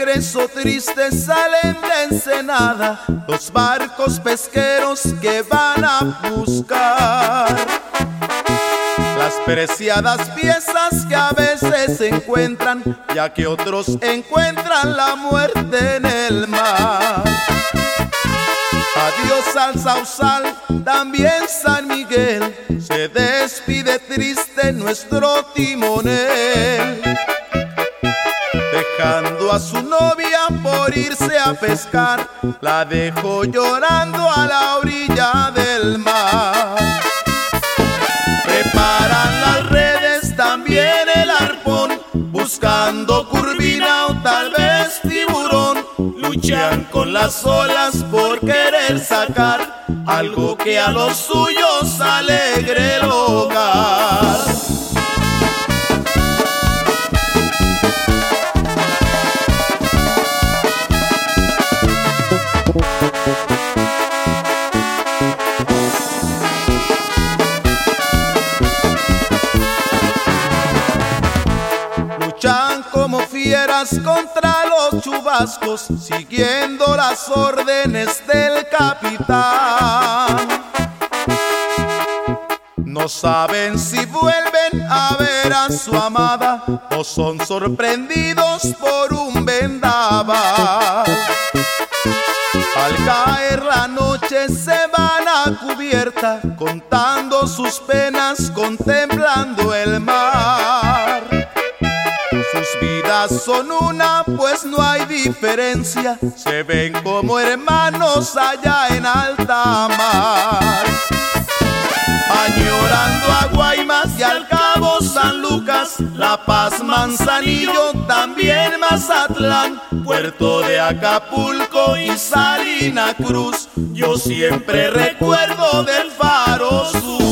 alegres o tristes salen de Ensenada los barcos pesqueros que van a buscar las preciadas piezas que a veces se encuentran, ya que otros encuentran la muerte en el mar. Adiós al Sausal, también San Miguel, se despide triste nuestro timonel, dejando a su novia por irse a pescar. La dejó llorando a la orilla del mar. Preparan las redes, también el arpón, buscando curvina o tal vez tiburón. Luchan con las olas por querer sacar algo que a los suyos alegre el hogar. Luchan como fieras contra los chubascos, siguiendo las órdenes del capitán. No saben si vuelven a ver a su amada o son sorprendidos por un vendaval. Al caer la noche se van a cubierta, contando sus penas, contemplando el mar. Sus vidas son una, pues no hay diferencia, se ven como hermanos allá en alta mar. Añorando a Guaymas y al Cabo San Lucas, La Paz, Manzanillo, también Mazatlán, Puerto de Acapulco y Salina Cruz, yo siempre recuerdo del Faro Sur.